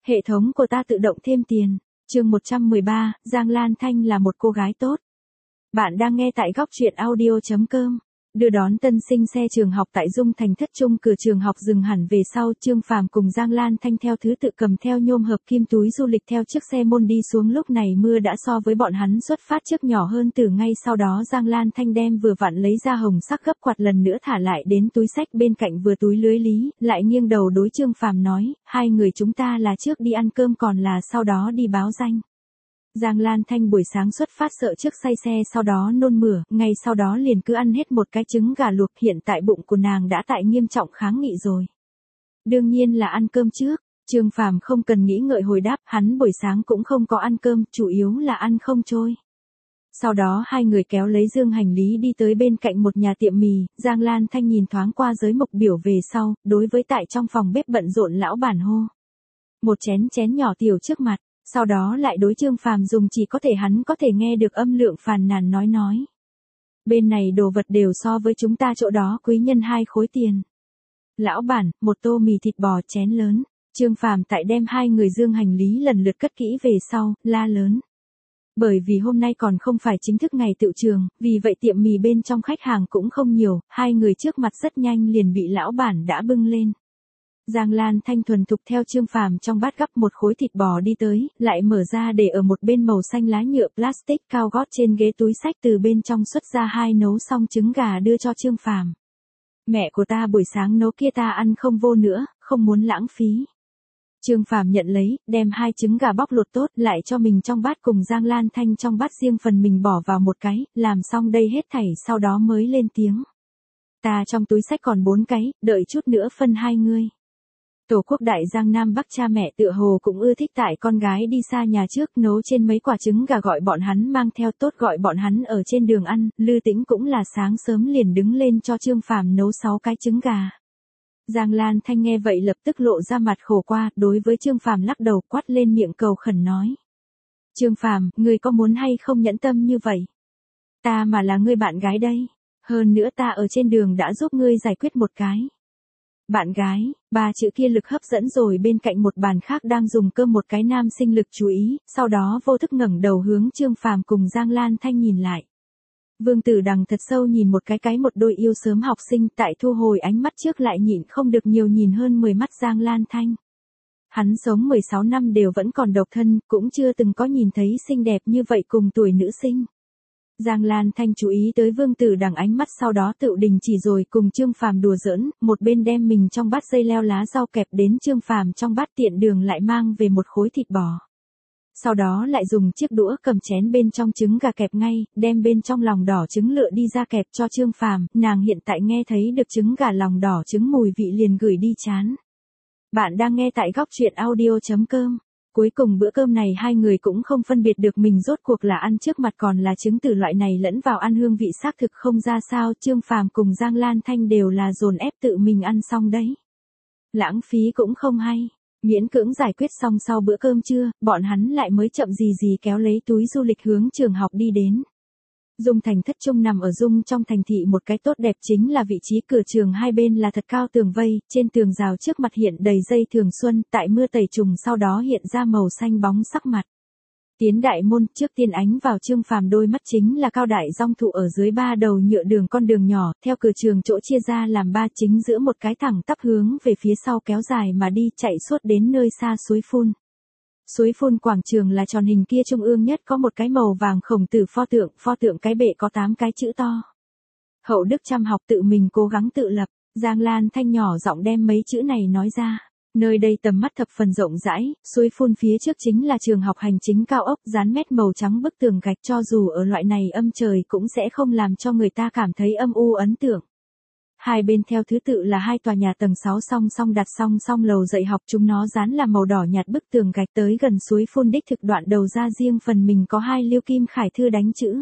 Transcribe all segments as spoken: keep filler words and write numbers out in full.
Hệ thống của ta tự động thêm tiền. Chương một trăm mười ba, Giang Lan Thanh là một cô gái tốt. Bạn đang nghe tại góc truyện audio chấm com. Đưa đón tân sinh xe trường học tại Dung Thành thất trung, cửa trường học dừng hẳn về sau, Trương Phàm cùng Giang Lan Thanh theo thứ tự cầm theo nhôm hợp kim túi du lịch theo chiếc xe môn đi xuống. Lúc này mưa đã so với bọn hắn xuất phát trước nhỏ hơn từ ngay sau đó Giang Lan Thanh đem vừa vặn lấy ra hồng sắc gấp quạt lần nữa thả lại đến túi xách bên cạnh vừa túi lưới lý, lại nghiêng đầu đối Trương Phàm nói, hai người chúng ta là trước đi ăn cơm còn là sau đó đi báo danh. Giang Lan Thanh buổi sáng xuất phát sợ trước say xe sau đó nôn mửa, ngay sau đó liền cứ ăn hết một cái trứng gà luộc, hiện tại bụng của nàng đã tại nghiêm trọng kháng nghị rồi. Đương nhiên là ăn cơm trước, Trương Phàm không cần nghĩ ngợi hồi đáp, hắn buổi sáng cũng không có ăn cơm, chủ yếu là ăn không trôi. Sau đó hai người kéo lấy dương hành lý đi tới bên cạnh một nhà tiệm mì, Giang Lan Thanh nhìn thoáng qua giới mộc biểu về sau, đối với tại trong phòng bếp bận rộn lão bản hô. Một chén chén nhỏ tiểu trước mặt. Sau đó lại đối Trương Phàm dùng chỉ có thể hắn có thể nghe được âm lượng phàn nàn nói nói. Bên này đồ vật đều so với chúng ta chỗ đó quý nhân hai khối tiền. Lão bản, một tô mì thịt bò chén lớn. Trương Phàm tại đem hai người dương hành lý lần lượt cất kỹ về sau, la lớn. Bởi vì hôm nay còn không phải chính thức ngày tựu trường, vì vậy tiệm mì bên trong khách hàng cũng không nhiều, hai người trước mặt rất nhanh liền bị lão bản đã bưng lên. Giang Lan Thanh thuần thục theo Trương Phàm trong bát gắp một khối thịt bò đi tới, lại mở ra để ở một bên màu xanh lá nhựa plastic cao gót trên ghế túi xách, từ bên trong xuất ra hai nấu xong trứng gà đưa cho Trương Phàm. Mẹ của ta buổi sáng nấu kia ta ăn không vô nữa, không muốn lãng phí. Trương Phàm nhận lấy, đem hai trứng gà bóc lột tốt lại cho mình trong bát cùng Giang Lan Thanh trong bát riêng phần mình bỏ vào một cái, làm xong đây hết thảy sau đó mới lên tiếng. Ta trong túi xách còn bốn cái, đợi chút nữa phân hai ngươi. Tổ quốc đại Giang Nam Bắc cha mẹ tựa hồ cũng ưa thích tại con gái đi xa nhà trước nấu trên mấy quả trứng gà gọi bọn hắn mang theo, tốt gọi bọn hắn ở trên đường ăn. Lư Tĩnh cũng là sáng sớm liền đứng lên cho Trương Phàm nấu sáu cái trứng gà. Giang Lan Thanh nghe vậy lập tức lộ ra mặt khổ qua, đối với Trương Phàm lắc đầu quát lên miệng cầu khẩn nói. Trương Phàm, ngươi có muốn hay không nhẫn tâm như vậy? Ta mà là ngươi bạn gái đây. Hơn nữa ta ở trên đường đã giúp ngươi giải quyết một cái. Bạn gái, ba chữ kia lực hấp dẫn rồi bên cạnh một bàn khác đang dùng cơm một cái nam sinh lực chú ý, sau đó vô thức ngẩng đầu hướng Trương Phàm cùng Giang Lan Thanh nhìn lại. Vương Tử Đằng thật sâu nhìn một cái cái một đôi yêu sớm học sinh, tại thu hồi ánh mắt trước lại nhịn không được nhiều nhìn hơn mười mắt Giang Lan Thanh. Hắn sống mười sáu năm đều vẫn còn độc thân, cũng chưa từng có nhìn thấy xinh đẹp như vậy cùng tuổi nữ sinh. Giang Lan Thanh chú ý tới Vương Tử Đằng ánh mắt, sau đó tự đình chỉ rồi cùng Trương Phàm đùa giỡn, một bên đem mình trong bát dây leo lá rau kẹp đến Trương Phàm trong bát, tiện đường lại mang về một khối thịt bò. Sau đó lại dùng chiếc đũa cầm chén bên trong trứng gà kẹp ngay, đem bên trong lòng đỏ trứng lựa đi ra kẹp cho Trương Phàm. Nàng hiện tại nghe thấy được trứng gà lòng đỏ trứng mùi vị liền gửi đi chán. Bạn đang nghe tại góc truyện audio chấm com. Cuối cùng bữa cơm này hai người cũng không phân biệt được mình rốt cuộc là ăn trước mặt còn là trứng từ loại này lẫn vào ăn, hương vị xác thực không ra sao. Trương Phàm cùng Giang Lan Thanh đều là dồn ép tự mình ăn xong đấy. Lãng phí cũng không hay. Miễn cưỡng giải quyết xong sau bữa cơm trưa, bọn hắn lại mới chậm gì gì kéo lấy túi du lịch hướng trường học đi đến. Dung Thành thất trung nằm ở Dung trong thành thị, một cái tốt đẹp chính là vị trí cửa trường hai bên là thật cao tường vây, trên tường rào trước mặt hiện đầy dây thường xuân, tại mưa tẩy trùng sau đó hiện ra màu xanh bóng sắc mặt. Tiến đại môn, trước tiên ánh vào Trương Phàm đôi mắt chính là cao đại dong thụ ở dưới ba đầu nhựa đường con đường nhỏ, theo cửa trường chỗ chia ra làm ba, chính giữa một cái thẳng tắp hướng về phía sau kéo dài mà đi, chạy suốt đến nơi xa suối phun. Suối phun quảng trường là tròn hình kia, trung ương nhất có một cái màu vàng khổng tử pho tượng, pho tượng cái bệ có tám cái chữ to. Hậu Đức chăm học tự mình cố gắng tự lập. Giang Lan Thanh nhỏ giọng đem mấy chữ này nói ra. Nơi đây tầm mắt thập phần rộng rãi, suối phun phía trước chính là trường học hành chính cao ốc dán mét màu trắng bức tường gạch, cho dù ở loại này âm trời cũng sẽ không làm cho người ta cảm thấy âm u ấn tượng. Hai bên theo thứ tự là hai tòa nhà tầng sáu song song đặt song song lầu dạy học, chúng nó dán là màu đỏ nhạt bức tường gạch, tới gần suối phun đích thực đoạn đầu ra riêng phần mình có hai liêu kim khải thư đánh chữ.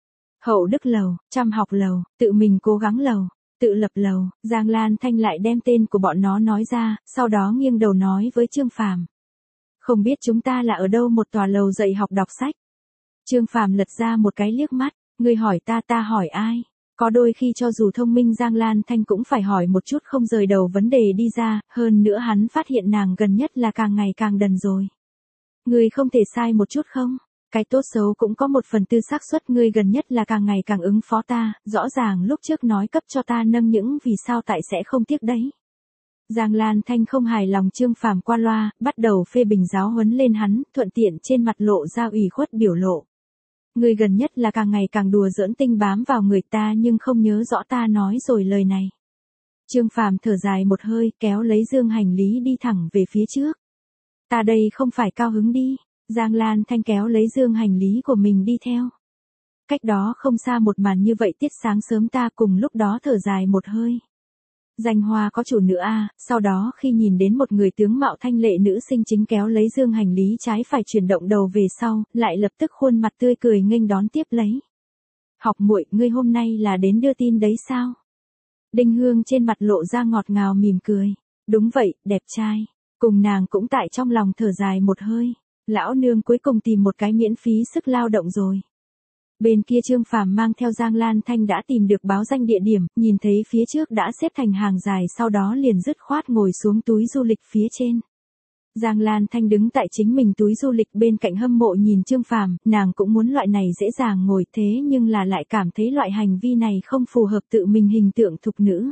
Hậu Đức lầu, chăm học lầu, tự mình cố gắng lầu, tự lập lầu. Giang Lan Thanh lại đem tên của bọn nó nói ra, sau đó nghiêng đầu nói với Trương Phàm. Không biết chúng ta là ở đâu một tòa lầu dạy học đọc sách. Trương Phàm lật ra một cái liếc mắt, ngươi hỏi ta ta hỏi ai? Có đôi khi cho dù thông minh Giang Lan Thanh cũng phải hỏi một chút không rời đầu vấn đề đi ra, hơn nữa hắn phát hiện nàng gần nhất là càng ngày càng đần rồi. Ngươi không thể sai một chút không? Cái tốt xấu cũng có một phần tư xác suất, ngươi gần nhất là càng ngày càng ứng phó ta, rõ ràng lúc trước nói cấp cho ta nâng những vì sao tại sẽ không tiếc đấy. Giang Lan Thanh không hài lòng Trương Phàm qua loa, bắt đầu phê bình giáo huấn lên hắn, thuận tiện trên mặt lộ ra ủy khuất biểu lộ. Ngươi gần nhất là càng ngày càng đùa giỡn tinh bám vào người ta nhưng không nhớ rõ ta nói rồi lời này. Trương Phàm thở dài một hơi, kéo lấy dương hành lý đi thẳng về phía trước. Ta đây không phải cao hứng đi. Giang Lan Thanh kéo lấy dương hành lý của mình đi theo. Cách đó không xa một màn như vậy tiết sáng sớm ta cùng lúc đó thở dài một hơi. Danh hoa có chủ nữa à, sau đó khi nhìn đến một người tướng mạo thanh lệ nữ sinh chính kéo lấy dương hành lý trái phải chuyển động đầu về sau, lại lập tức khuôn mặt tươi cười nghênh đón tiếp lấy. Học muội, ngươi hôm nay là đến đưa tin đấy sao? Đinh Hương trên mặt lộ ra ngọt ngào mỉm cười. Đúng vậy, đẹp trai. Cùng nàng cũng tại trong lòng thở dài một hơi. Lão nương cuối cùng tìm một cái miễn phí sức lao động rồi. Bên kia Trương Phàm mang theo Giang Lan Thanh đã tìm được báo danh địa điểm, nhìn thấy phía trước đã xếp thành hàng dài, sau đó liền dứt khoát ngồi xuống túi du lịch phía trên. Giang Lan Thanh đứng tại chính mình túi du lịch bên cạnh hâm mộ nhìn Trương Phàm, nàng cũng muốn loại này dễ dàng ngồi thế nhưng là lại cảm thấy loại hành vi này không phù hợp tự mình hình tượng thục nữ.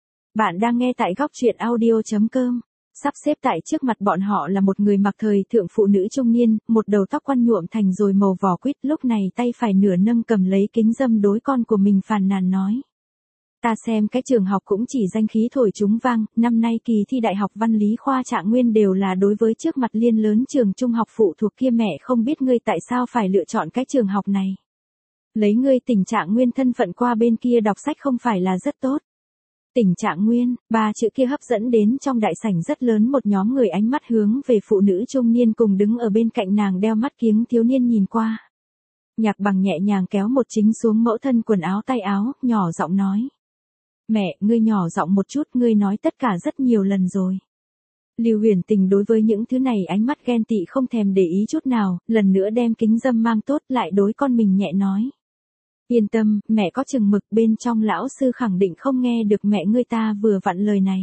Bạn đang nghe tại góc truyện audio chấm com. Sắp xếp tại trước mặt bọn họ là một người mặc thời thượng phụ nữ trung niên, một đầu tóc quăn nhuộm thành rồi màu vỏ quýt, lúc này tay phải nửa nâng cầm lấy kính dâm đối con của mình phàn nàn nói. Ta xem cái trường học cũng chỉ danh khí thổi chúng vang, năm nay kỳ thi đại học văn lý khoa Trạng Nguyên đều là đối với trước mặt liên lớn trường trung học phụ thuộc kia, mẹ không biết ngươi tại sao phải lựa chọn cái trường học này. Lấy ngươi tỉnh Trạng Nguyên thân phận qua bên kia đọc sách không phải là rất tốt. Tỉnh Trạng Nguyên, ba chữ kia hấp dẫn đến trong đại sảnh rất lớn một nhóm người ánh mắt hướng về phụ nữ trung niên cùng đứng ở bên cạnh nàng đeo mắt kiếng thiếu niên nhìn qua. Nhạc Bằng nhẹ nhàng kéo một chính xuống mẫu thân quần áo tay áo, nhỏ giọng nói. Mẹ, ngươi nhỏ giọng một chút, ngươi nói tất cả rất nhiều lần rồi. Lưu Huyền Tình đối với những thứ này ánh mắt ghen tị không thèm để ý chút nào, lần nữa đem kính dâm mang tốt lại đối con mình nhẹ nói. Yên tâm, mẹ có chừng mực, bên trong lão sư khẳng định không nghe được mẹ ngươi ta vừa vặn lời này.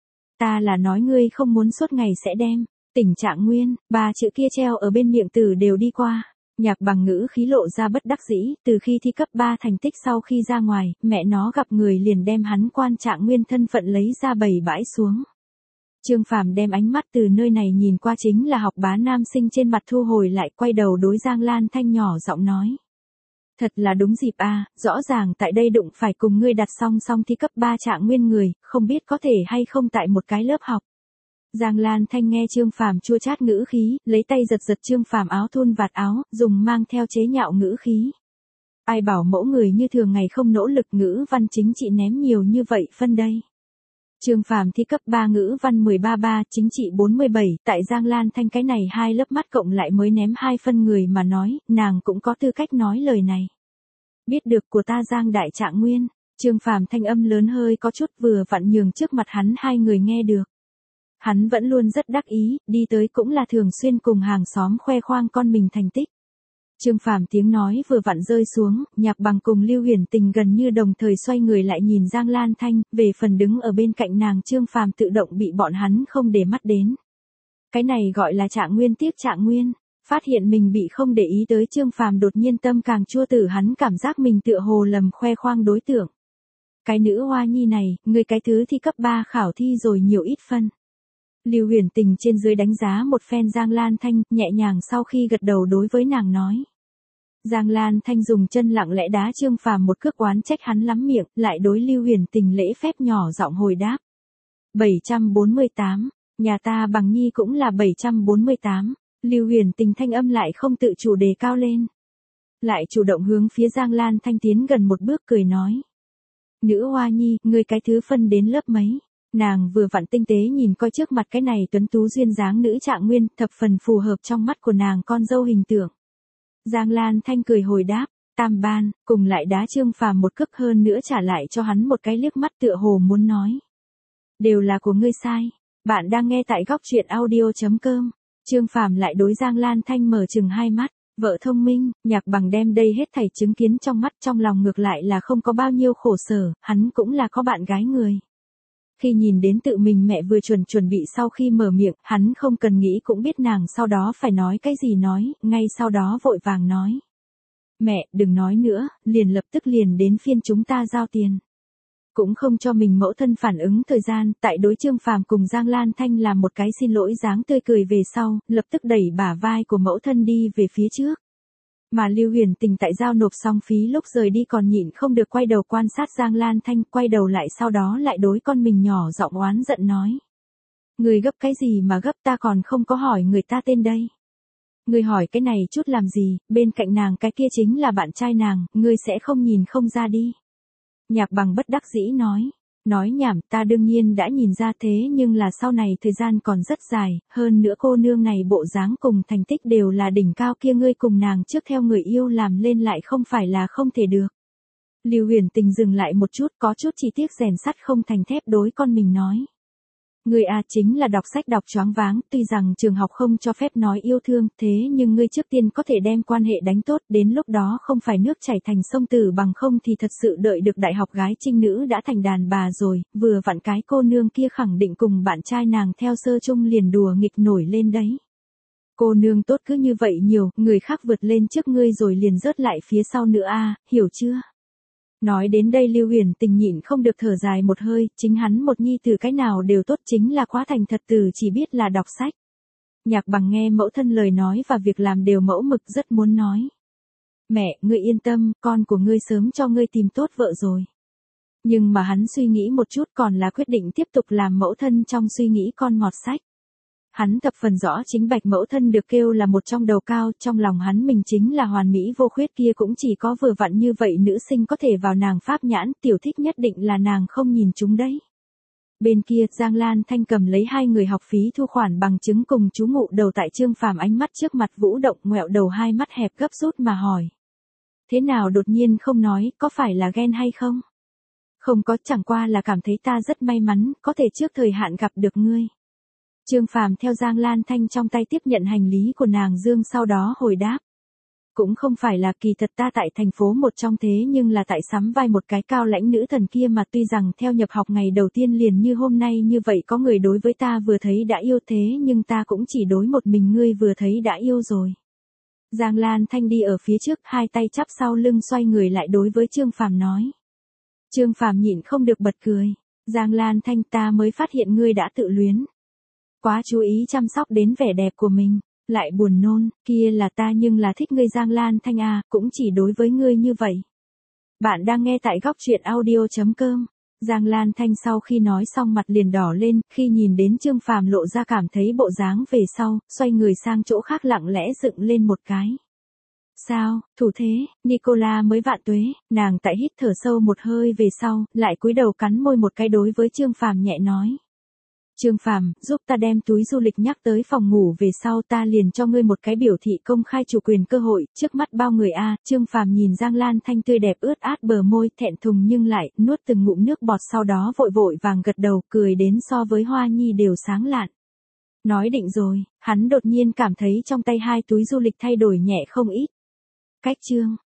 Ta là nói ngươi không muốn suốt ngày sẽ đem, tỉnh Trạng Nguyên, ba chữ kia treo ở bên miệng từ đều đi qua. Nhạc Bằng ngữ khí lộ ra bất đắc dĩ, từ khi thi cấp ba thành tích sau khi ra ngoài, mẹ nó gặp người liền đem hắn quan Trạng Nguyên thân phận lấy ra bày bãi xuống. Trương Phàm đem ánh mắt từ nơi này nhìn qua chính là học bá nam sinh trên mặt thu hồi lại, quay đầu đối Giang Lan Thanh nhỏ giọng nói. Thật là đúng dịp à, rõ ràng tại đây đụng phải cùng ngươi đặt song song thi cấp ba Trạng Nguyên người, không biết có thể hay không tại một cái lớp học. Giang Lan Thanh nghe Trương Phàm chua chát ngữ khí, lấy tay giật giật Trương Phàm áo thun vạt áo, dùng mang theo chế nhạo ngữ khí. Ai bảo mẫu người như thường ngày không nỗ lực, ngữ văn chính trị ném nhiều như vậy phân đây. Trương Phàm thi cấp ba ngữ văn mười ba ba, chính trị bốn mươi bảy, tại Giang Lan Thanh cái này hai lớp mắt cộng lại mới ném hai phân người mà nói, nàng cũng có tư cách nói lời này. Biết được của ta Giang đại Trạng Nguyên, Trương Phàm thanh âm lớn hơi có chút vừa vặn nhường trước mặt hắn hai người nghe được. Hắn vẫn luôn rất đắc ý, đi tới cũng là thường xuyên cùng hàng xóm khoe khoang con mình thành tích. Trương Phàm tiếng nói vừa vặn rơi xuống, Nhạc Bằng cùng Lưu Huyền Tình gần như đồng thời xoay người lại nhìn Giang Lan Thanh, về phần đứng ở bên cạnh nàng Trương Phàm tự động bị bọn hắn không để mắt đến. Cái này gọi là Trạng Nguyên tiếc Trạng Nguyên, phát hiện mình bị không để ý tới Trương Phàm đột nhiên tâm càng chua tử, hắn cảm giác mình tựa hồ lầm khoe khoang đối tượng. Cái nữ hoa nhi này, người cái thứ thi cấp ba khảo thi rồi nhiều ít phân. Lưu Huyền Tình trên dưới đánh giá một phen Giang Lan Thanh, nhẹ nhàng sau khi gật đầu đối với nàng nói. Giang Lan Thanh dùng chân lặng lẽ đá Trương Phàm một cước, oán trách hắn lắm miệng, lại đối Lưu Huyền Tình lễ phép nhỏ giọng hồi đáp. bảy trăm bốn mươi tám, nhà ta Bằng Nhi cũng là bảy trăm bốn mươi tám, Lưu Huyền Tình thanh âm lại không tự chủ đề cao lên. Lại chủ động hướng phía Giang Lan Thanh tiến gần một bước cười nói. Nữ hoa nhi, ngươi cái thứ phân đến lớp mấy? Nàng vừa vặn tinh tế nhìn coi trước mặt cái này tuấn tú duyên dáng nữ Trạng Nguyên, thập phần phù hợp trong mắt của nàng con dâu hình tượng. Giang Lan Thanh cười hồi đáp, tam ban, cùng lại đá Trương Phàm một cước, hơn nữa trả lại cho hắn một cái liếc mắt tựa hồ muốn nói. Đều là của ngươi sai. Bạn đang nghe tại góc truyện audio chấm com. Trương Phàm lại đối Giang Lan Thanh mở chừng hai mắt. Vợ thông minh, Nhạc Bằng đem đây hết thảy chứng kiến trong mắt, trong lòng ngược lại là không có bao nhiêu khổ sở, hắn cũng là có bạn gái người. Khi nhìn đến tự mình mẹ vừa chuẩn chuẩn bị sau khi mở miệng, hắn không cần nghĩ cũng biết nàng sau đó phải nói cái gì nói, ngay sau đó vội vàng nói. Mẹ, đừng nói nữa, liền lập tức liền đến phiên chúng ta giao tiền. Cũng không cho mình mẫu thân phản ứng thời gian, tại đối Trương Phàm cùng Giang Lan Thanh làm một cái xin lỗi dáng tươi cười về sau, lập tức đẩy bả vai của mẫu thân đi về phía trước. Mà Lưu Huyền Tình tại giao nộp xong phí lúc rời đi còn nhịn không được quay đầu quan sát Giang Lan Thanh, quay đầu lại sau đó lại đối con mình nhỏ giọng oán giận nói. Người gấp cái gì mà gấp, ta còn không có hỏi người ta tên đây. Người hỏi cái này chút làm gì, bên cạnh nàng cái kia chính là bạn trai nàng, ngươi sẽ không nhìn không ra đi. Nhạc Bằng bất đắc dĩ nói. Nói nhảm, ta đương nhiên đã nhìn ra thế nhưng là sau này thời gian còn rất dài, hơn nữa cô nương này bộ dáng cùng thành tích đều là đỉnh cao kia, ngươi cùng nàng trước theo người yêu làm lên lại không phải là không thể được. Lưu Huyền Tình dừng lại một chút, có chút chi tiết rèn sắt không thành thép đối con mình nói. Ngươi à chính là đọc sách đọc choáng váng, tuy rằng trường học không cho phép nói yêu thương, thế nhưng ngươi trước tiên có thể đem quan hệ đánh tốt, đến lúc đó không phải nước chảy thành sông Tử bằng không thì thật sự đợi được đại học gái trinh nữ đã thành đàn bà rồi, vừa vặn cái cô nương kia khẳng định cùng bạn trai nàng theo sơ chung liền đùa nghịch nổi lên đấy. Cô nương tốt cứ như vậy nhiều, người khác vượt lên trước ngươi rồi liền rớt lại phía sau nữa a, hiểu chưa? Nói đến đây Lưu Huyền Tình nhịn không được thở dài một hơi, chính hắn một nhi tử cái nào đều tốt, chính là quá thành thật từ chỉ biết là đọc sách. Nhạc Bằng nghe mẫu thân lời nói và việc làm đều mẫu mực, rất muốn nói. Mẹ, ngươi yên tâm, con của ngươi sớm cho ngươi tìm tốt vợ rồi. Nhưng mà hắn suy nghĩ một chút còn là quyết định tiếp tục làm mẫu thân trong suy nghĩ con mọt sách. Hắn thập phần rõ chính bạch mẫu thân được kêu là một trong đầu cao, trong lòng hắn mình chính là hoàn mỹ vô khuyết, kia cũng chỉ có vừa vặn như vậy nữ sinh có thể vào nàng pháp nhãn, tiểu thích nhất định là nàng không nhìn chúng đấy. Bên kia Giang Lan Thanh cầm lấy hai người học phí thu khoản bằng chứng cùng chú ngụ đầu tại Trương Phàm, ánh mắt trước mặt vũ động, ngoẹo đầu hai mắt hẹp gấp rút mà hỏi. Thế nào đột nhiên không nói, có phải là ghen hay không? Không có, chẳng qua là cảm thấy ta rất may mắn, có thể trước thời hạn gặp được ngươi. Trương Phàm theo Giang Lan Thanh trong tay tiếp nhận hành lý của nàng dương sau đó hồi đáp. Cũng không phải là, kỳ thật ta tại thành phố một trong thế nhưng là tại sắm vai một cái cao lãnh nữ thần kia mà, tuy rằng theo nhập học ngày đầu tiên liền như hôm nay như vậy có người đối với ta vừa thấy đã yêu, thế nhưng ta cũng chỉ đối một mình ngươi vừa thấy đã yêu rồi. Giang Lan Thanh đi ở phía trước, hai tay chắp sau lưng xoay người lại đối với Trương Phàm nói. Trương Phàm nhịn không được bật cười. Giang Lan Thanh, ta mới phát hiện ngươi đã tự luyến. Quá chú ý chăm sóc đến vẻ đẹp của mình, lại buồn nôn, kia là ta nhưng là thích ngươi Giang Lan Thanh à, cũng chỉ đối với ngươi như vậy. Bạn đang nghe tại góc truyện audio chấm com. Giang Lan Thanh sau khi nói xong mặt liền đỏ lên, khi nhìn đến Trương Phàm lộ ra cảm thấy bộ dáng về sau, xoay người sang chỗ khác lặng lẽ dựng lên một cái. Sao, thủ thế, Nicola mới vạn tuế, nàng tại hít thở sâu một hơi về sau, lại cúi đầu cắn môi một cái đối với Trương Phàm nhẹ nói. Trương Phàm, giúp ta đem túi du lịch nhắc tới phòng ngủ về sau ta liền cho ngươi một cái biểu thị công khai chủ quyền cơ hội, trước mắt bao người a. Trương Phàm nhìn Giang Lan Thanh tươi đẹp ướt át bờ môi, thẹn thùng nhưng lại nuốt từng ngụm nước bọt, sau đó vội vội vàng gật đầu, cười đến so với Hoa Nhi đều sáng lạn. Nói định rồi, hắn đột nhiên cảm thấy trong tay hai túi du lịch thay đổi nhẹ không ít. Cách chương